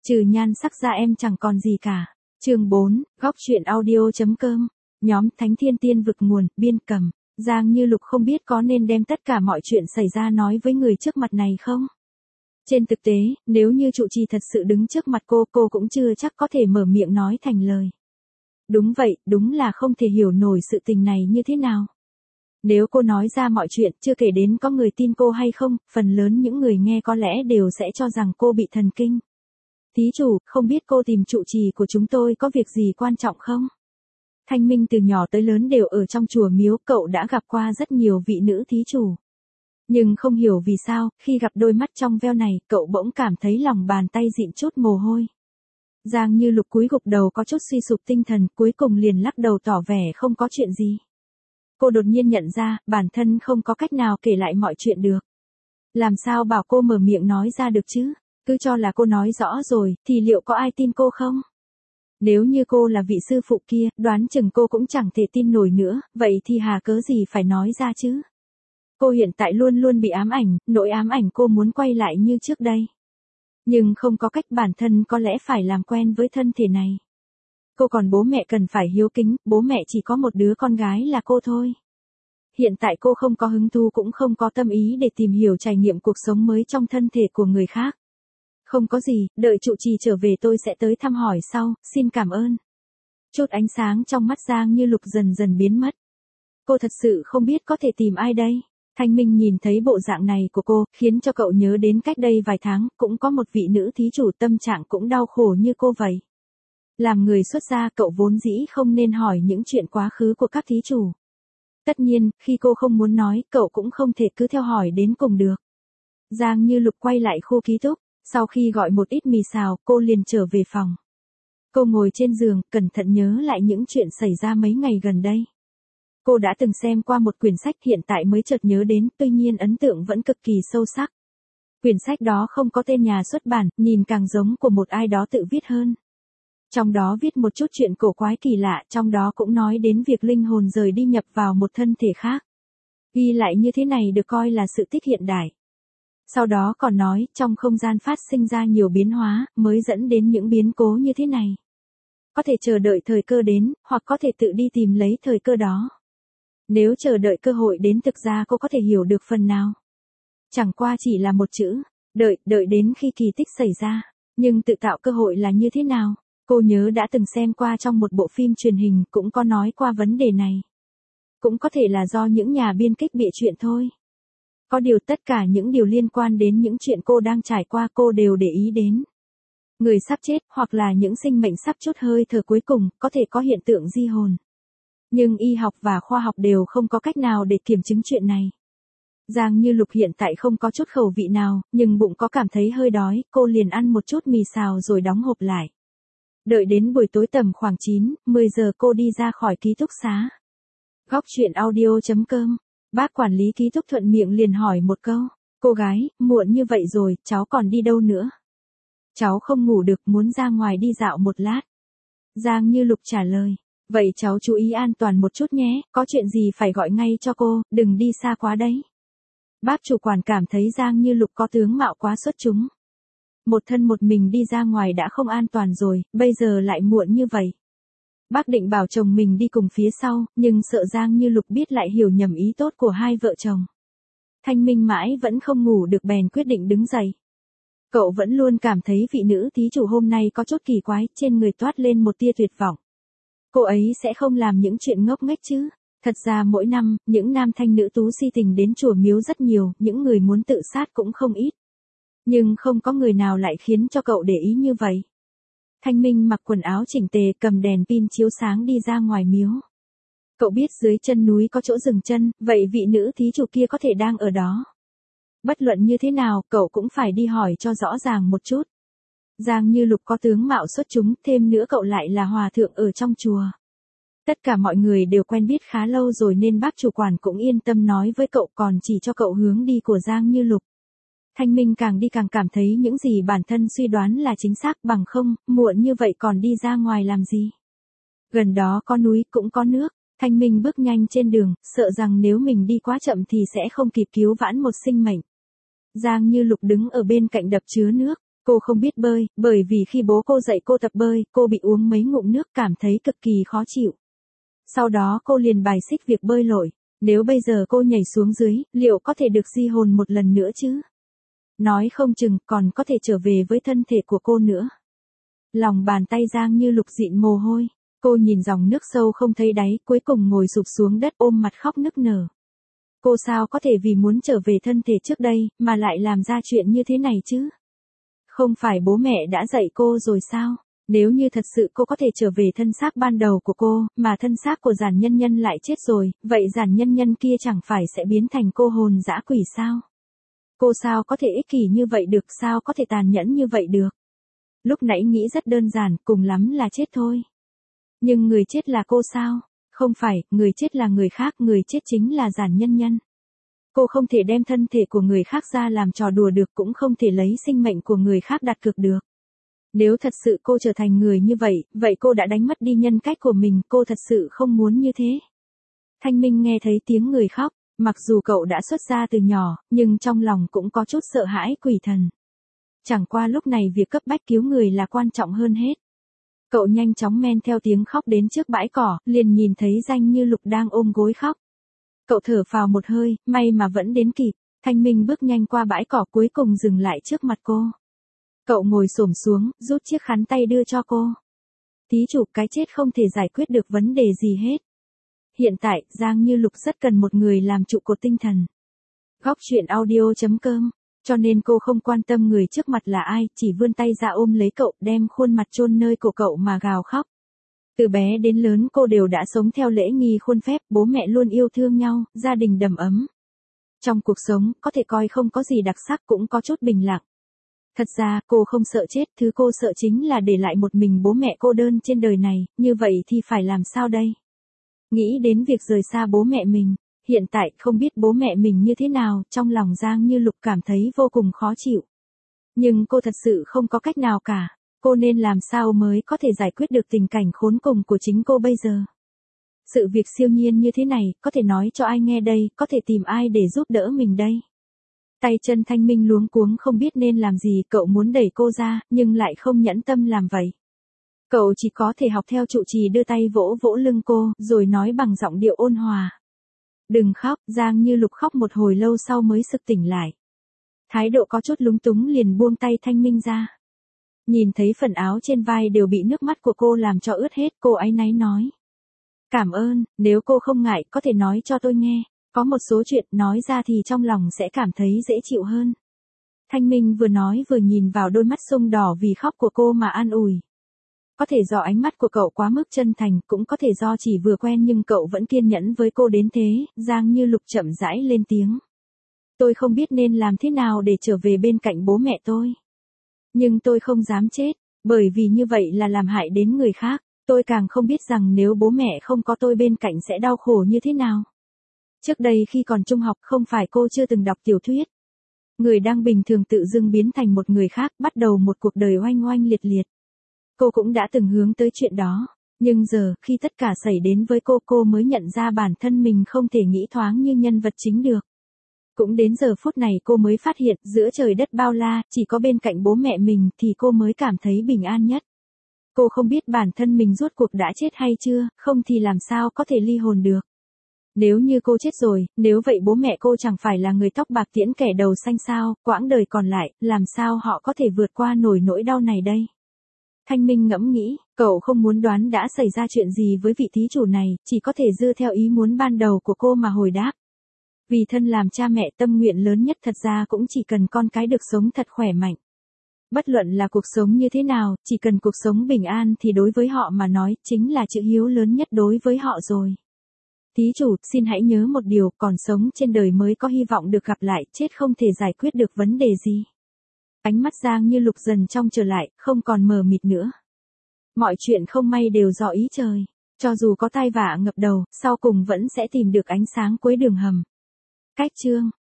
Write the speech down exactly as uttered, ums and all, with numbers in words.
Trừ nhan sắc ra em chẳng còn gì cả. Chương bốn, góc truyện audio.com. Nhóm Thánh Thiên Tiên Vực nguồn, biên cầm. Giang Như Lục không biết có nên đem tất cả mọi chuyện xảy ra nói với người trước mặt này không? Trên thực tế, nếu như trụ trì thật sự đứng trước mặt cô, cô cũng chưa chắc có thể mở miệng nói thành lời. Đúng vậy, đúng là không thể hiểu nổi sự tình này như thế nào. Nếu cô nói ra mọi chuyện, chưa kể đến có người tin cô hay không, phần lớn những người nghe có lẽ đều sẽ cho rằng cô bị thần kinh. Thí chủ, không biết cô tìm trụ trì của chúng tôi có việc gì quan trọng không? Thanh Minh từ nhỏ tới lớn đều ở trong chùa miếu, cậu đã gặp qua rất nhiều vị nữ thí chủ. Nhưng không hiểu vì sao, khi gặp đôi mắt trong veo này, cậu bỗng cảm thấy lòng bàn tay dịn chút mồ hôi. Giang Như Lục cúi gục đầu có chút suy sụp tinh thần, cuối cùng liền lắc đầu tỏ vẻ không có chuyện gì. Cô đột nhiên nhận ra, bản thân không có cách nào kể lại mọi chuyện được. Làm sao bảo cô mở miệng nói ra được chứ? Cứ cho là cô nói rõ rồi, thì liệu có ai tin cô không? Nếu như cô là vị sư phụ kia, đoán chừng cô cũng chẳng thể tin nổi nữa, vậy thì hà cớ gì phải nói ra chứ? Cô hiện tại luôn luôn bị ám ảnh, nỗi ám ảnh cô muốn quay lại như trước đây. Nhưng không có cách, bản thân có lẽ phải làm quen với thân thể này. Cô còn bố mẹ cần phải hiếu kính, bố mẹ chỉ có một đứa con gái là cô thôi. Hiện tại cô không có hứng thú cũng không có tâm ý để tìm hiểu trải nghiệm cuộc sống mới trong thân thể của người khác. Không có gì, đợi trụ trì trở về tôi sẽ tới thăm hỏi sau, xin cảm ơn. Chút ánh sáng trong mắt Giang Như Lục dần dần biến mất. Cô thật sự không biết có thể tìm ai đây. Thanh Minh nhìn thấy bộ dạng này của cô, khiến cho cậu nhớ đến cách đây vài tháng, cũng có một vị nữ thí chủ tâm trạng cũng đau khổ như cô vậy. Làm người xuất gia, cậu vốn dĩ không nên hỏi những chuyện quá khứ của các thí chủ. Tất nhiên, khi cô không muốn nói, cậu cũng không thể cứ theo hỏi đến cùng được. Giang Như Lục quay lại khu ký túc, sau khi gọi một ít mì xào, cô liền trở về phòng. Cô ngồi trên giường, cẩn thận nhớ lại những chuyện xảy ra mấy ngày gần đây. Cô đã từng xem qua một quyển sách, hiện tại mới chợt nhớ đến, tuy nhiên ấn tượng vẫn cực kỳ sâu sắc. Quyển sách đó không có tên nhà xuất bản, nhìn càng giống của một ai đó tự viết hơn. Trong đó viết một chút chuyện cổ quái kỳ lạ, trong đó cũng nói đến việc linh hồn rời đi nhập vào một thân thể khác. Ghi lại như thế này được coi là sự tích hiện đại. Sau đó còn nói, trong không gian phát sinh ra nhiều biến hóa, mới dẫn đến những biến cố như thế này. Có thể chờ đợi thời cơ đến, hoặc có thể tự đi tìm lấy thời cơ đó. Nếu chờ đợi cơ hội đến, thực ra cô có thể hiểu được phần nào. Chẳng qua chỉ là một chữ, đợi, đợi đến khi kỳ tích xảy ra. Nhưng tự tạo cơ hội là như thế nào? Cô nhớ đã từng xem qua trong một bộ phim truyền hình, cũng có nói qua vấn đề này. Cũng có thể là do những nhà biên kịch bịa chuyện thôi. Có điều tất cả những điều liên quan đến những chuyện cô đang trải qua cô đều để ý đến. Người sắp chết, hoặc là những sinh mệnh sắp chốt hơi thở cuối cùng, có thể có hiện tượng di hồn. Nhưng y học và khoa học đều không có cách nào để kiểm chứng chuyện này. Giang Như Lục hiện tại không có chút khẩu vị nào, nhưng bụng có cảm thấy hơi đói, cô liền ăn một chút mì xào rồi đóng hộp lại. Đợi đến buổi tối tầm khoảng chín, mười giờ cô đi ra khỏi ký túc xá. Góc truyện audio.com. Bác quản lý ký túc thuận miệng liền hỏi một câu. Cô gái, muộn như vậy rồi, cháu còn đi đâu nữa? Cháu không ngủ được, muốn ra ngoài đi dạo một lát. Giang Như Lục trả lời. Vậy cháu chú ý an toàn một chút nhé, có chuyện gì phải gọi ngay cho cô, đừng đi xa quá đấy. Bác chủ quản cảm thấy Giang Như Lục có tướng mạo quá xuất chúng. Một thân một mình đi ra ngoài đã không an toàn rồi, bây giờ lại muộn như vậy. Bác định bảo chồng mình đi cùng phía sau, nhưng sợ Giang Như Lục biết lại hiểu nhầm ý tốt của hai vợ chồng. Thanh Minh mãi vẫn không ngủ được bèn quyết định đứng dậy. Cậu vẫn luôn cảm thấy vị nữ thí chủ hôm nay có chút kỳ quái, trên người toát lên một tia tuyệt vọng. Cô ấy sẽ không làm những chuyện ngốc nghếch chứ? Thật ra mỗi năm, những nam thanh nữ tú si tình đến chùa miếu rất nhiều, những người muốn tự sát cũng không ít. Nhưng không có người nào lại khiến cho cậu để ý như vậy. Thanh Minh mặc quần áo chỉnh tề, cầm đèn pin chiếu sáng đi ra ngoài miếu. Cậu biết dưới chân núi có chỗ dừng chân, vậy vị nữ thí chủ kia có thể đang ở đó. Bất luận như thế nào, cậu cũng phải đi hỏi cho rõ ràng một chút. Giang Như Lục có tướng mạo xuất chúng, thêm nữa cậu lại là hòa thượng ở trong chùa. Tất cả mọi người đều quen biết khá lâu rồi nên bác chủ quản cũng yên tâm nói với cậu, còn chỉ cho cậu hướng đi của Giang Như Lục. Thanh Minh càng đi càng cảm thấy những gì bản thân suy đoán là chính xác, bằng không, muộn như vậy còn đi ra ngoài làm gì. Gần đó có núi cũng có nước, Thanh Minh bước nhanh trên đường, sợ rằng nếu mình đi quá chậm thì sẽ không kịp cứu vãn một sinh mệnh. Giang Như Lục đứng ở bên cạnh đập chứa nước, Cô không biết bơi, bởi vì khi bố cô dạy cô tập bơi, cô bị uống mấy ngụm nước cảm thấy cực kỳ khó chịu. Sau đó cô liền bài xích việc bơi lội. Nếu bây giờ cô nhảy xuống dưới, liệu có thể được di hồn một lần nữa chứ? Nói không chừng còn có thể trở về với thân thể của cô nữa. Lòng bàn tay Giang Như Lục dịn mồ hôi. Cô nhìn dòng nước sâu không thấy đáy, cuối cùng ngồi sụp xuống đất ôm mặt khóc nức nở. Cô sao có thể vì muốn trở về thân thể trước đây, mà lại làm ra chuyện như thế này chứ? Không phải bố mẹ đã dạy cô rồi sao? Nếu như thật sự cô có thể trở về thân xác ban đầu của cô, mà thân xác của Giản Nhân Nhân lại chết rồi, vậy Giản Nhân Nhân kia chẳng phải sẽ biến thành cô hồn dã quỷ sao? Cô sao có thể ích kỷ như vậy được, sao có thể tàn nhẫn như vậy được? Lúc nãy nghĩ rất đơn giản, cùng lắm là chết thôi. Nhưng người chết là cô sao? Không phải, người chết là người khác, người chết chính là Giản Nhân Nhân. Cô không thể đem thân thể của người khác ra làm trò đùa được, cũng không thể lấy sinh mệnh của người khác đặt cược được. Nếu thật sự cô trở thành người như vậy, vậy cô đã đánh mất đi nhân cách của mình, cô thật sự không muốn như thế. Thanh Minh nghe thấy tiếng người khóc, mặc dù cậu đã xuất gia từ nhỏ, nhưng trong lòng cũng có chút sợ hãi quỷ thần. Chẳng qua lúc này việc cấp bách cứu người là quan trọng hơn hết. Cậu nhanh chóng men theo tiếng khóc đến trước bãi cỏ, liền nhìn thấy Giang Như Lục đang ôm gối khóc. Cậu thở phào một hơi, may mà vẫn đến kịp. Thanh Minh bước nhanh qua bãi cỏ cuối cùng dừng lại trước mặt cô. Cậu ngồi xổm xuống, rút chiếc khăn tay đưa cho cô. Thí chủ, cái chết không thể giải quyết được vấn đề gì hết. Hiện tại, Giang Như Lục rất cần một người làm trụ cột tinh thần. Góc truyện audio chấm com. Cho nên cô không quan tâm người trước mặt là ai, chỉ vươn tay ra ôm lấy cậu, đem khuôn mặt chôn nơi cổ cậu mà gào khóc. Từ bé đến lớn cô đều đã sống theo lễ nghi khuôn phép, bố mẹ luôn yêu thương nhau, gia đình đầm ấm. Trong cuộc sống, có thể coi không có gì đặc sắc cũng có chút bình lặng. Thật ra, cô không sợ chết, thứ cô sợ chính là để lại một mình bố mẹ cô đơn trên đời này, như vậy thì phải làm sao đây? Nghĩ đến việc rời xa bố mẹ mình, hiện tại không biết bố mẹ mình như thế nào, trong lòng Giang Như Lục cảm thấy vô cùng khó chịu. Nhưng cô thật sự không có cách nào cả, cô nên làm sao mới có thể giải quyết được tình cảnh khốn cùng của chính cô bây giờ? Sự việc siêu nhiên như thế này, có thể nói cho ai nghe đây, có thể tìm ai để giúp đỡ mình đây? Tay chân Thanh Minh luống cuống không biết nên làm gì, cậu muốn đẩy cô ra, nhưng lại không nhẫn tâm làm vậy. Cậu chỉ có thể học theo trụ trì đưa tay vỗ vỗ lưng cô, rồi nói bằng giọng điệu ôn hòa. Đừng khóc, Giang Như Lục khóc một hồi lâu sau mới sực tỉnh lại. Thái độ có chút lúng túng liền buông tay Thanh Minh ra. Nhìn thấy phần áo trên vai đều bị nước mắt của cô làm cho ướt hết, cô áy náy nói. Cảm ơn, nếu cô không ngại, có thể nói cho tôi nghe. Có một số chuyện nói ra thì trong lòng sẽ cảm thấy dễ chịu hơn. Thanh Minh vừa nói vừa nhìn vào đôi mắt sưng đỏ vì khóc của cô mà an ủi. Có thể do ánh mắt của cậu quá mức chân thành, cũng có thể do chỉ vừa quen nhưng cậu vẫn kiên nhẫn với cô đến thế. Giang Như Lục chậm rãi lên tiếng. Tôi không biết nên làm thế nào để trở về bên cạnh bố mẹ tôi. Nhưng tôi không dám chết, bởi vì như vậy là làm hại đến người khác. Tôi càng không biết rằng nếu bố mẹ không có tôi bên cạnh sẽ đau khổ như thế nào. Trước đây khi còn trung học không phải cô chưa từng đọc tiểu thuyết. Người đang bình thường tự dưng biến thành một người khác, bắt đầu một cuộc đời oanh oanh liệt liệt. Cô cũng đã từng hướng tới chuyện đó. Nhưng giờ, khi tất cả xảy đến với cô, cô mới nhận ra bản thân mình không thể nghĩ thoáng như nhân vật chính được. Cũng đến giờ phút này cô mới phát hiện, giữa trời đất bao la, chỉ có bên cạnh bố mẹ mình thì cô mới cảm thấy bình an nhất. Cô không biết bản thân mình rốt cuộc đã chết hay chưa, không thì làm sao có thể ly hồn được. Nếu như cô chết rồi, nếu vậy bố mẹ cô chẳng phải là người tóc bạc tiễn kẻ đầu xanh sao, quãng đời còn lại, làm sao họ có thể vượt qua nổi nỗi đau này đây? Thanh Minh ngẫm nghĩ, cậu không muốn đoán đã xảy ra chuyện gì với vị thí chủ này, chỉ có thể dựa theo ý muốn ban đầu của cô mà hồi đáp. Vì thân làm cha mẹ tâm nguyện lớn nhất thật ra cũng chỉ cần con cái được sống thật khỏe mạnh. Bất luận là cuộc sống như thế nào, chỉ cần cuộc sống bình an thì đối với họ mà nói, chính là chữ hiếu lớn nhất đối với họ rồi. Thí chủ, xin hãy nhớ một điều, còn sống trên đời mới có hy vọng được gặp lại, chết không thể giải quyết được vấn đề gì. Ánh mắt Giang Như Lục dần trong trở lại, không còn mờ mịt nữa. Mọi chuyện không may đều do ý trời. Cho dù có tai vạ ngập đầu, sau cùng vẫn sẽ tìm được ánh sáng cuối đường hầm. Cách chương